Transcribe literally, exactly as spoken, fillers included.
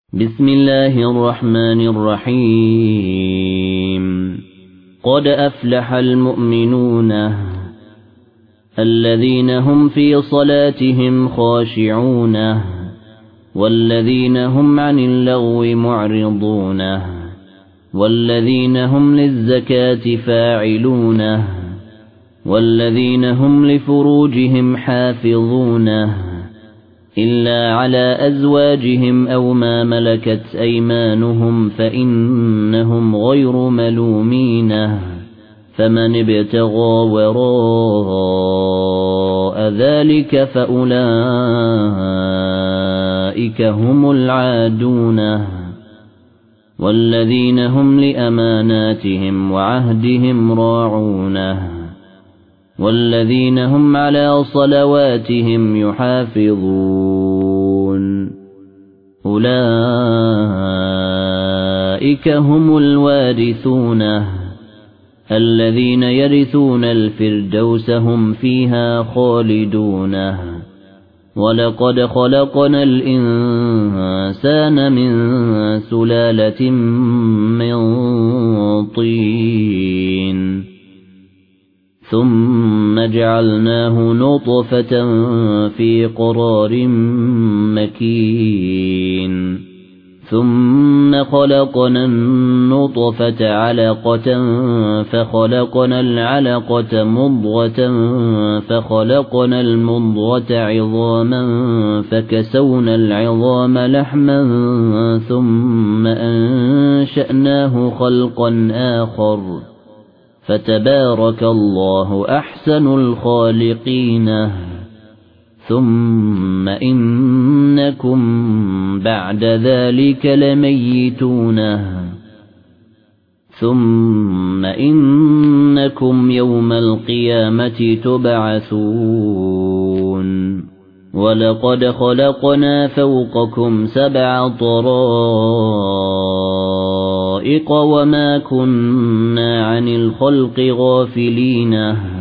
بسم الله الرحمن الرحيم قد أفلح المؤمنون الذين هم في صلاتهم خاشعون والذين هم عن اللغو معرضون والذين هم للزكاة فاعلون والذين هم لفروجهم حافظون إلا على أزواجهم أو ما ملكت أيمانهم فإنهم غير ملومين فمن ابتغى وراء ذلك فأولئك هم العادون والذين هم لأماناتهم وعهدهم راعون والذين هم على صلواتهم يحافظون أولئك هم الوارثون الذين يرثون الفردوس هم فيها خالدون ولقد خلقنا الإنسان من سلالة من طين ثم جعلناه نطفة في قرار مكين ثم خلقنا النطفة علقة فخلقنا العلقة مضغة فخلقنا المضغة عظاما فكسونا العظام لحما ثم أنشأناه خلقا آخر فتبارك الله أحسن الخالقين ثم إنكم بعد ذلك لميتون ثم إنكم يوم القيامة تبعثون ولقد خلقنا فوقكم سبع طرائق وما كنا عن الخلق غافلين